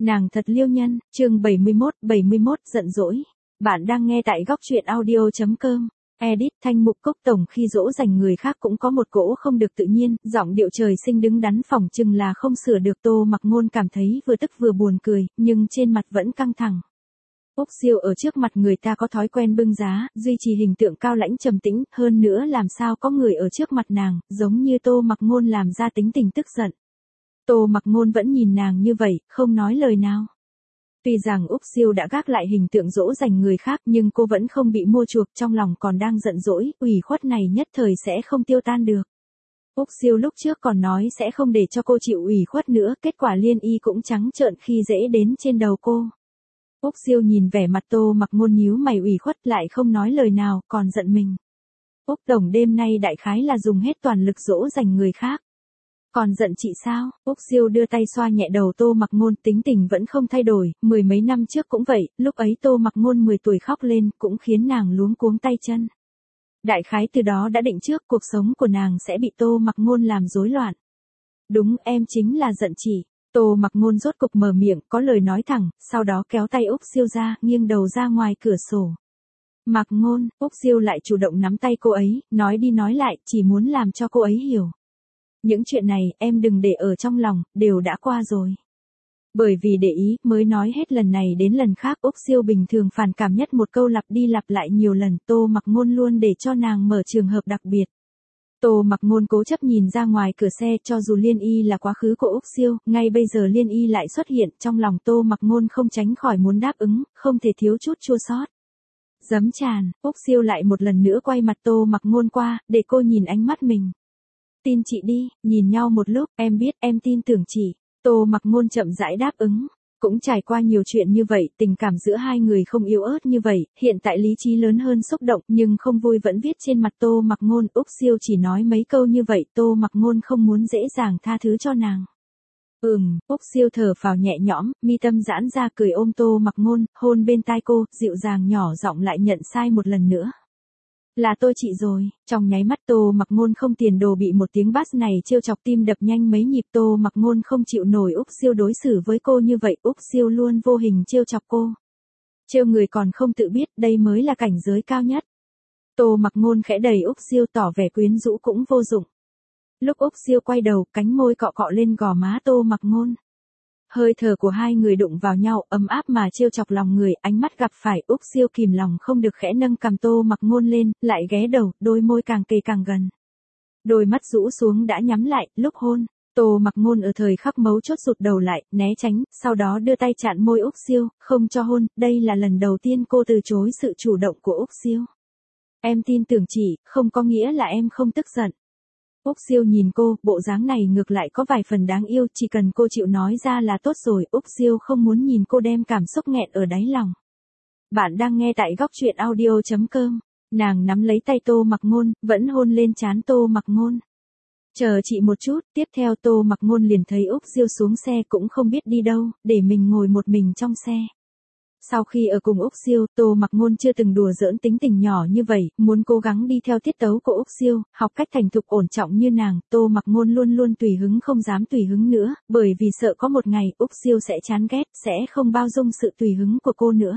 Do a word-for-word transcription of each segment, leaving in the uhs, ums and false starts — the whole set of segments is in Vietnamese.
Nàng thật liêu nhân, chương bảy mươi mốt, bảy mươi mốt giận dỗi. Bạn đang nghe tại góc truyện audio chấm com. Edit Thanh Mục Cốc tổng khi dỗ dành người khác cũng có một cỗ không được tự nhiên, giọng điệu trời sinh đứng đắn phỏng chừng là không sửa được. Tô Mặc Ngôn cảm thấy vừa tức vừa buồn cười, nhưng trên mặt vẫn căng thẳng. Úc Siêu ở trước mặt người ta có thói quen bưng giá, duy trì hình tượng cao lãnh trầm tĩnh, hơn nữa làm sao có người ở trước mặt nàng, giống như Tô Mặc Ngôn làm ra tính tình tức giận. Tô Mặc Ngôn vẫn nhìn nàng như vậy, không nói lời nào. Tuy rằng Úc Siêu đã gác lại hình tượng dỗ dành người khác nhưng cô vẫn không bị mua chuộc, trong lòng còn đang giận dỗi, ủy khuất này nhất thời sẽ không tiêu tan được. Úc Siêu lúc trước còn nói sẽ không để cho cô chịu ủy khuất nữa, kết quả Liên Y cũng trắng trợn khi dễ đến trên đầu cô. Úc Siêu nhìn vẻ mặt Tô Mặc Ngôn nhíu mày ủy khuất lại không nói lời nào, còn giận mình. Úc tổng đêm nay đại khái là dùng hết toàn lực dỗ dành người khác. Còn giận chị sao? Úc Siêu đưa tay xoa nhẹ đầu Tô Mặc Ngôn, tính tình vẫn không thay đổi, mười mấy năm trước cũng vậy, lúc ấy Tô Mặc Ngôn mười tuổi khóc lên cũng khiến nàng luống cuống tay chân. Đại khái từ đó đã định trước cuộc sống của nàng sẽ bị Tô Mặc Ngôn làm rối loạn. Đúng, em chính là giận chị. Tô Mặc Ngôn rốt cục mở miệng, có lời nói thẳng, sau đó kéo tay Úc Siêu ra, nghiêng đầu ra ngoài cửa sổ. Mặc Ngôn, Úc Siêu lại chủ động nắm tay cô ấy, nói đi nói lại, chỉ muốn làm cho cô ấy hiểu. Những chuyện này, em đừng để ở trong lòng, đều đã qua rồi. Bởi vì để ý, mới nói hết lần này đến lần khác. Úc Siêu bình thường phản cảm nhất một câu lặp đi lặp lại nhiều lần, Tô Mặc Ngôn luôn để cho nàng mở trường hợp đặc biệt. Tô Mặc Ngôn cố chấp nhìn ra ngoài cửa xe, cho dù Liên Y là quá khứ của Úc Siêu, ngay bây giờ Liên Y lại xuất hiện, trong lòng Tô Mặc Ngôn không tránh khỏi muốn đáp ứng, không thể thiếu chút chua xót. Giấm tràn, Úc Siêu lại một lần nữa quay mặt Tô Mặc Ngôn qua, để cô nhìn ánh mắt mình. Tin chị đi, nhìn nhau một lúc, em biết, em tin tưởng chị. Tô Mặc Ngôn chậm rãi đáp ứng. Cũng trải qua nhiều chuyện như vậy, tình cảm giữa hai người không yếu ớt như vậy, hiện tại lý trí lớn hơn xúc động, nhưng không vui vẫn viết trên mặt Tô Mặc Ngôn. Úc Siêu chỉ nói mấy câu như vậy, Tô Mặc Ngôn không muốn dễ dàng tha thứ cho nàng. Ừm, Úc Siêu thở phào nhẹ nhõm, mi tâm giãn ra cười ôm Tô Mặc Ngôn, hôn bên tai cô, dịu dàng nhỏ giọng lại nhận sai một lần nữa. Là tôi chị rồi. Trong nháy mắt Tô Mặc Ngôn không tiền đồ bị một tiếng bass này trêu chọc, tim đập nhanh mấy nhịp. Tô Mặc Ngôn không chịu nổi Úc Siêu đối xử với cô như vậy, Úc Siêu luôn vô hình trêu chọc cô. Trêu người còn không tự biết, đây mới là cảnh giới cao nhất. Tô Mặc Ngôn khẽ đẩy Úc Siêu, tỏ vẻ quyến rũ cũng vô dụng. Lúc Úc Siêu quay đầu, cánh môi cọ cọ lên gò má Tô Mặc Ngôn. Hơi thở của hai người đụng vào nhau, ấm áp mà trêu chọc lòng người, ánh mắt gặp phải. Úc Siêu kìm lòng không được khẽ nâng cằm Tô Mặc Ngôn lên, lại ghé đầu, đôi môi càng kề càng gần. Đôi mắt rũ xuống đã nhắm lại, lúc hôn, Tô Mặc Ngôn ở thời khắc mấu chốt rụt đầu lại, né tránh, sau đó đưa tay chặn môi Úc Siêu, không cho hôn. Đây là lần đầu tiên cô từ chối sự chủ động của Úc Siêu. Em tin tưởng chị, không có nghĩa là em không tức giận. Úc Siêu nhìn cô, bộ dáng này ngược lại có vài phần đáng yêu, chỉ cần cô chịu nói ra là tốt rồi. Úc Siêu không muốn nhìn cô đem cảm xúc nghẹn ở đáy lòng. Bạn đang nghe tại góc truyện audio chấm com. Nàng nắm lấy tay Tô Mặc Ngôn, vẫn hôn lên trán Tô Mặc Ngôn. Chờ chị một chút, tiếp theo Tô Mặc Ngôn liền thấy Úc Siêu xuống xe cũng không biết đi đâu, để mình ngồi một mình trong xe. Sau khi ở cùng Úc Siêu, Tô Mặc Ngôn chưa từng đùa giỡn tính tình nhỏ như vậy, muốn cố gắng đi theo tiết tấu của Úc Siêu, học cách thành thục ổn trọng như nàng. Tô Mặc Ngôn luôn luôn tùy hứng không dám tùy hứng nữa, bởi vì sợ có một ngày Úc Siêu sẽ chán ghét, sẽ không bao dung sự tùy hứng của cô nữa.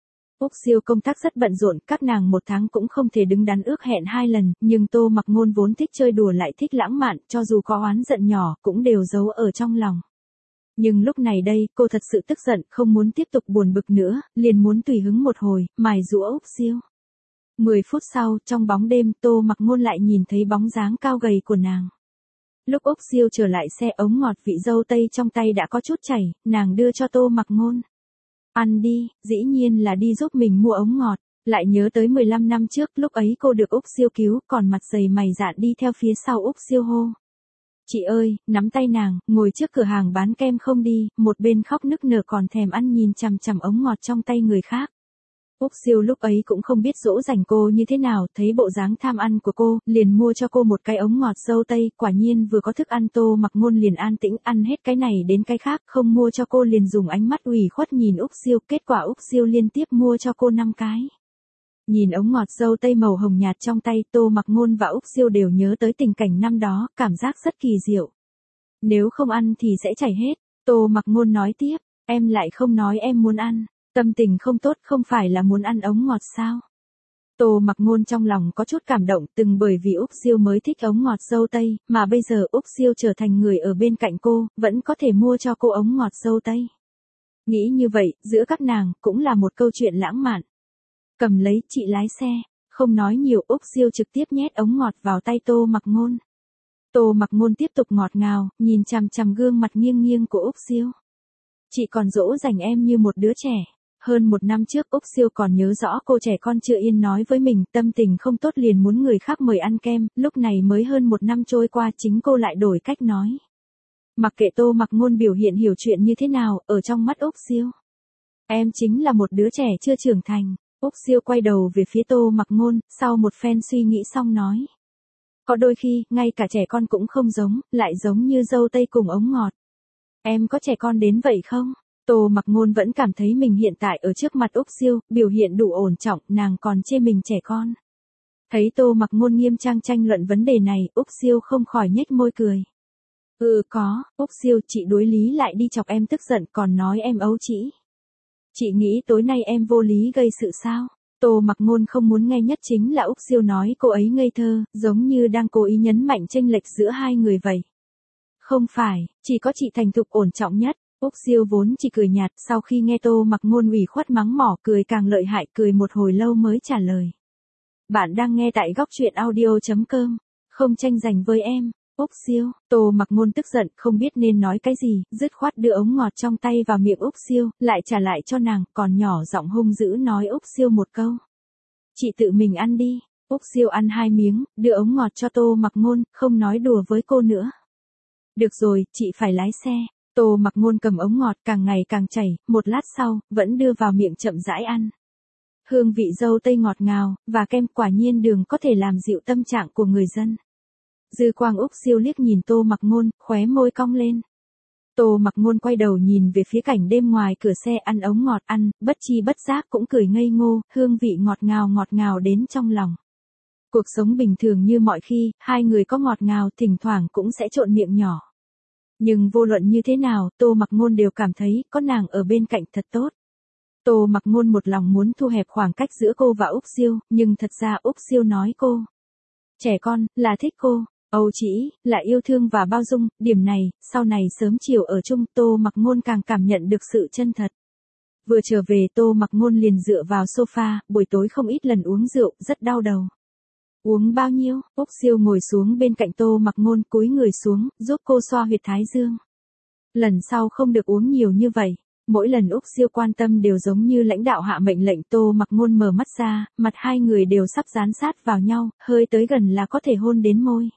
Úc Siêu công tác rất bận rộn, các nàng một tháng cũng không thể đứng đắn ước hẹn hai lần, nhưng Tô Mặc Ngôn vốn thích chơi đùa lại thích lãng mạn, cho dù có oán giận nhỏ, cũng đều giấu ở trong lòng. Nhưng lúc này đây, cô thật sự tức giận, không muốn tiếp tục buồn bực nữa, liền muốn tùy hứng một hồi, mài giũa Úc Siêu. Mười phút sau, trong bóng đêm, Tô Mặc Ngôn lại nhìn thấy bóng dáng cao gầy của nàng. Lúc Úc Siêu trở lại xe, ống ngọt vị dâu tây trong tay đã có chút chảy, nàng đưa cho Tô Mặc Ngôn. Ăn đi, dĩ nhiên là đi giúp mình mua ống ngọt, lại nhớ tới mười lăm năm trước, lúc ấy cô được Úc Siêu cứu, còn mặt dày mày dạn đi theo phía sau Úc Siêu hô. Chị ơi, nắm tay nàng, ngồi trước cửa hàng bán kem không đi, một bên khóc nức nở còn thèm ăn nhìn chằm chằm ống ngọt trong tay người khác. Úc Siêu lúc ấy cũng không biết dỗ dành cô như thế nào, thấy bộ dáng tham ăn của cô, liền mua cho cô một cái ống ngọt dâu tây, quả nhiên vừa có thức ăn Tô Mặc Ngôn liền an tĩnh ăn hết cái này đến cái khác, không mua cho cô liền dùng ánh mắt ủy khuất nhìn Úc Siêu, kết quả Úc Siêu liên tiếp mua cho cô năm cái. Nhìn ống ngọt dâu tây màu hồng nhạt trong tay, Tô Mặc Ngôn và Úc Siêu đều nhớ tới tình cảnh năm đó, cảm giác rất kỳ diệu. Nếu không ăn thì sẽ chảy hết, Tô Mặc Ngôn nói tiếp, Em lại không nói em muốn ăn, tâm tình không tốt không phải là muốn ăn ống ngọt sao? Tô Mặc Ngôn trong lòng có chút cảm động, từng bởi vì Úc Siêu mới thích ống ngọt dâu tây, mà bây giờ Úc Siêu trở thành người ở bên cạnh cô, vẫn có thể mua cho cô ống ngọt dâu tây. Nghĩ như vậy, giữa các nàng, cũng là một câu chuyện lãng mạn. Cầm lấy, chị lái xe, không nói nhiều, Úc Siêu trực tiếp nhét ống ngọt vào tay Tô Mặc Ngôn. Tô Mặc Ngôn tiếp tục ngọt ngào, nhìn chằm chằm gương mặt nghiêng nghiêng của Úc Siêu. Chị còn dỗ dành em như một đứa trẻ. Hơn một năm trước Úc Siêu còn nhớ rõ cô trẻ con chưa yên nói với mình, tâm tình không tốt liền muốn người khác mời ăn kem, lúc này mới hơn một năm trôi qua chính cô lại đổi cách nói. Mặc kệ Tô Mặc Ngôn biểu hiện hiểu chuyện như thế nào, ở trong mắt Úc Siêu, em chính là một đứa trẻ chưa trưởng thành. Úc Siêu quay đầu về phía Tô Mặc Ngôn, sau một phen suy nghĩ xong nói. Có đôi khi, ngay cả trẻ con cũng không giống, lại giống như dâu tây cùng ống ngọt. Em có trẻ con đến vậy không? Tô Mặc Ngôn vẫn cảm thấy mình hiện tại ở trước mặt Úc Siêu, biểu hiện đủ ổn trọng, nàng còn chê mình trẻ con. Thấy Tô Mặc Ngôn nghiêm trang tranh luận vấn đề này, Úc Siêu không khỏi nhếch môi cười. Ừ có, Úc Siêu, chị đối lý lại đi chọc em tức giận còn nói em ấu trĩ. Chị nghĩ tối nay em vô lý gây sự sao? Tô Mặc Ngôn không muốn nghe nhất chính là Úc Siêu nói cô ấy ngây thơ, giống như đang cố ý nhấn mạnh chênh lệch giữa hai người vậy. Không phải, chỉ có chị thành thục ổn trọng nhất. Úc Siêu vốn chỉ cười nhạt, sau khi nghe Tô Mặc Ngôn ủy khuất mắng mỏ cười càng lợi hại, cười một hồi lâu mới trả lời. Bạn đang nghe tại góc truyện audio chấm com, không tranh giành với em. Úc Siêu, Tô Mặc Ngôn tức giận, không biết nên nói cái gì, dứt khoát đưa ống ngọt trong tay vào miệng Úc Siêu, lại trả lại cho nàng, còn nhỏ giọng hung dữ nói Úc Siêu một câu. Chị tự mình ăn đi. Úc Siêu ăn hai miếng, đưa ống ngọt cho Tô Mặc Ngôn, không nói đùa với cô nữa. Được rồi, chị phải lái xe. Tô Mặc Ngôn cầm ống ngọt càng ngày càng chảy, một lát sau, vẫn đưa vào miệng chậm rãi ăn. Hương vị dâu tây ngọt ngào, và kem quả nhiên đường có thể làm dịu tâm trạng của người dân. Dư quang Úc Siêu liếc nhìn Tô Mặc Ngôn, khóe môi cong lên. Tô Mặc Ngôn quay đầu nhìn về phía cảnh đêm ngoài cửa xe ăn ống ngọt ăn, bất chi bất giác cũng cười ngây ngô, hương vị ngọt ngào ngọt ngào đến trong lòng. Cuộc sống bình thường như mọi khi, hai người có ngọt ngào thỉnh thoảng cũng sẽ trộn miệng nhỏ. Nhưng vô luận như thế nào, Tô Mặc Ngôn đều cảm thấy có nàng ở bên cạnh thật tốt. Tô Mặc Ngôn một lòng muốn thu hẹp khoảng cách giữa cô và Úc Siêu, nhưng thật ra Úc Siêu nói cô. Trẻ con, là thích cô, ấu trĩ, là yêu thương và bao dung, điểm này, sau này sớm chiều ở chung Tô Mặc Ngôn càng cảm nhận được sự chân thật. Vừa trở về Tô Mặc Ngôn liền dựa vào sofa, buổi tối không ít lần uống rượu, rất đau đầu. Uống bao nhiêu? Úc Siêu ngồi xuống bên cạnh Tô Mặc Ngôn cúi người xuống, giúp cô xoa huyệt thái dương. Lần sau không được uống nhiều như vậy. Mỗi lần Úc Siêu quan tâm đều giống như lãnh đạo hạ mệnh lệnh. Tô Mặc Ngôn mở mắt ra, mặt hai người đều sắp dán sát vào nhau, hơi tới gần là có thể hôn đến môi.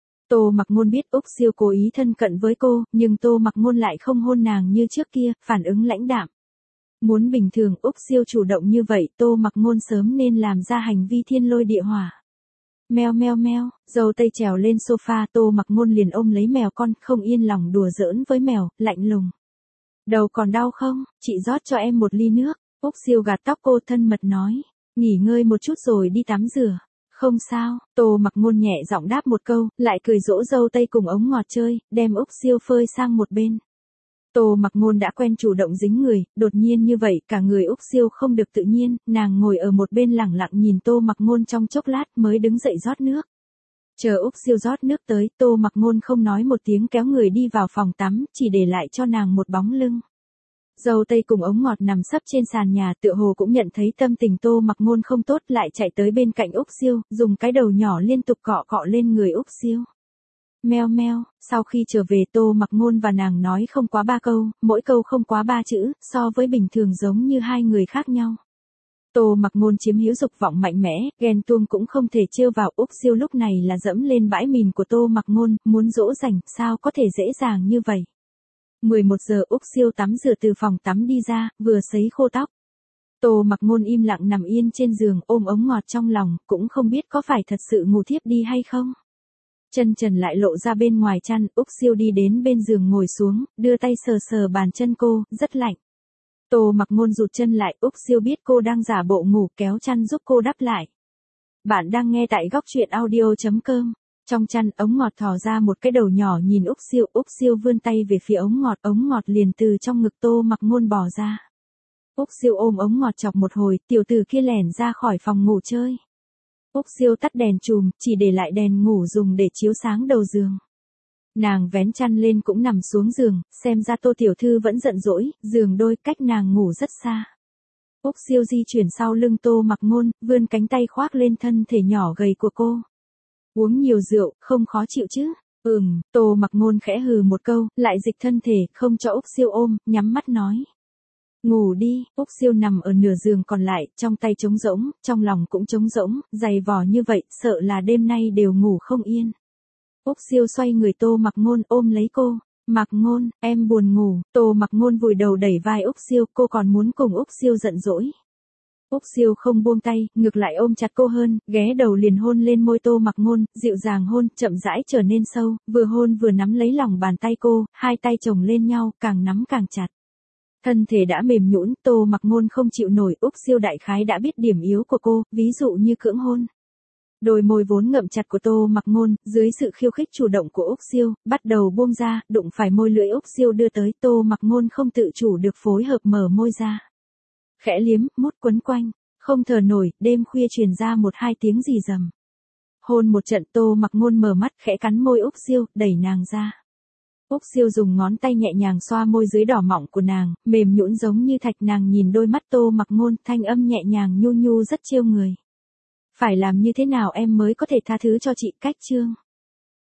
Tô Mặc Ngôn biết Úc Siêu cố ý thân cận với cô, nhưng Tô Mặc Ngôn lại không hôn nàng như trước kia, phản ứng lãnh đạm. Muốn bình thường Úc Siêu chủ động như vậy, Tô Mặc Ngôn sớm nên làm ra hành vi thiên lôi địa hỏa. Meo meo meo, dâu tây trèo lên sofa, Tô Mặc Ngôn liền ôm lấy mèo con, không yên lòng đùa giỡn với mèo, lạnh lùng. Đầu còn đau không, chị rót cho em một ly nước. Úc Siêu gạt tóc cô thân mật nói, nghỉ ngơi một chút rồi đi tắm rửa. Không sao, Tô Mặc Ngôn nhẹ giọng đáp một câu, lại cười dỗ dâu tây cùng ống ngọt chơi, đem Úc Siêu phơi sang một bên. Tô Mặc Ngôn đã quen chủ động dính người, đột nhiên như vậy cả người Úc Siêu không được tự nhiên, nàng ngồi ở một bên lẳng lặng nhìn Tô Mặc Ngôn trong chốc lát mới đứng dậy rót nước. Chờ Úc Siêu rót nước tới, Tô Mặc Ngôn không nói một tiếng kéo người đi vào phòng tắm, chỉ để lại cho nàng một bóng lưng. Dâu tây cùng ống ngọt nằm sấp trên sàn nhà, tựa hồ cũng nhận thấy tâm tình Tô Mặc Ngôn không tốt, lại chạy tới bên cạnh Úc Siêu, dùng cái đầu nhỏ liên tục cọ cọ lên người Úc Siêu. Meo meo, sau khi trở về Tô Mặc Ngôn và nàng nói không quá ba câu, mỗi câu không quá ba chữ, so với bình thường giống như hai người khác nhau. Tô Mặc Ngôn chiếm hữu dục vọng mạnh mẽ, ghen tuông cũng không thể trêu vào. Úc Siêu lúc này là dẫm lên bãi mìn của Tô Mặc Ngôn, muốn dỗ dành, sao có thể dễ dàng như vậy. mười một giờ Úc Siêu tắm rửa từ phòng tắm đi ra, vừa sấy khô tóc. Tô Mặc Ngôn im lặng nằm yên trên giường, ôm ống ngọt trong lòng, cũng không biết có phải thật sự ngủ thiếp đi hay không. Chân trần lại lộ ra bên ngoài chăn, Úc Siêu đi đến bên giường ngồi xuống, đưa tay sờ sờ bàn chân cô, rất lạnh. Tô Mặc Ngôn rụt chân lại, Úc Siêu biết cô đang giả bộ ngủ kéo chăn giúp cô đắp lại. Bạn đang nghe tại góc truyện audio chấm com. Trong chăn, ống ngọt thò ra một cái đầu nhỏ nhìn Úc Siêu, Úc Siêu vươn tay về phía ống ngọt, ống ngọt liền từ trong ngực Tô Mặc Ngôn bò ra. Úc Siêu ôm ống ngọt chọc một hồi, tiểu tử kia lẻn ra khỏi phòng ngủ chơi. Úc Siêu tắt đèn chùm, chỉ để lại đèn ngủ dùng để chiếu sáng đầu giường. Nàng vén chăn lên cũng nằm xuống giường, xem ra Tô tiểu thư vẫn giận dỗi, giường đôi cách nàng ngủ rất xa. Úc Siêu di chuyển sau lưng Tô Mặc Ngôn, vươn cánh tay khoác lên thân thể nhỏ gầy của cô. Uống nhiều rượu, không khó chịu chứ? Ừm, Tô Mặc Ngôn khẽ hừ một câu, lại dịch thân thể, không cho Úc Siêu ôm, nhắm mắt nói. Ngủ đi, Úc Siêu nằm ở nửa giường còn lại, trong tay trống rỗng, trong lòng cũng trống rỗng, dày vò như vậy, sợ là đêm nay đều ngủ không yên. Úc Siêu xoay người Tô Mặc Ngôn ôm lấy cô. Mặc Ngôn, em buồn ngủ. Tô Mặc Ngôn vùi đầu đẩy vai Úc Siêu, cô còn muốn cùng Úc Siêu giận dỗi. Úc Siêu không buông tay, ngược lại ôm chặt cô hơn, ghé đầu liền hôn lên môi Tô Mặc Ngôn, dịu dàng hôn, chậm rãi trở nên sâu, vừa hôn vừa nắm lấy lòng bàn tay cô, hai tay chồng lên nhau, càng nắm càng chặt. Thân thể đã mềm nhũn, Tô Mặc Ngôn không chịu nổi, Úc Siêu đại khái đã biết điểm yếu của cô, ví dụ như cưỡng hôn. Đôi môi vốn ngậm chặt của Tô Mặc Ngôn, dưới sự khiêu khích chủ động của Úc Siêu, bắt đầu buông ra, đụng phải môi lưỡi Úc Siêu đưa tới, Tô Mặc Ngôn không tự chủ được phối hợp mở môi ra. Khẽ liếm, mút quấn quanh, không thở nổi, đêm khuya truyền ra một hai tiếng rì rầm. Hôn một trận, Tô Mặc Ngôn mở mắt, khẽ cắn môi Úc Siêu, đẩy nàng ra. Úc Siêu dùng ngón tay nhẹ nhàng xoa môi dưới đỏ mọng của nàng, mềm nhũn giống như thạch, nàng nhìn đôi mắt Tô Mặc Ngôn, thanh âm nhẹ nhàng nhu nhu rất trêu người. Phải làm như thế nào em mới có thể tha thứ cho chị? Cách chương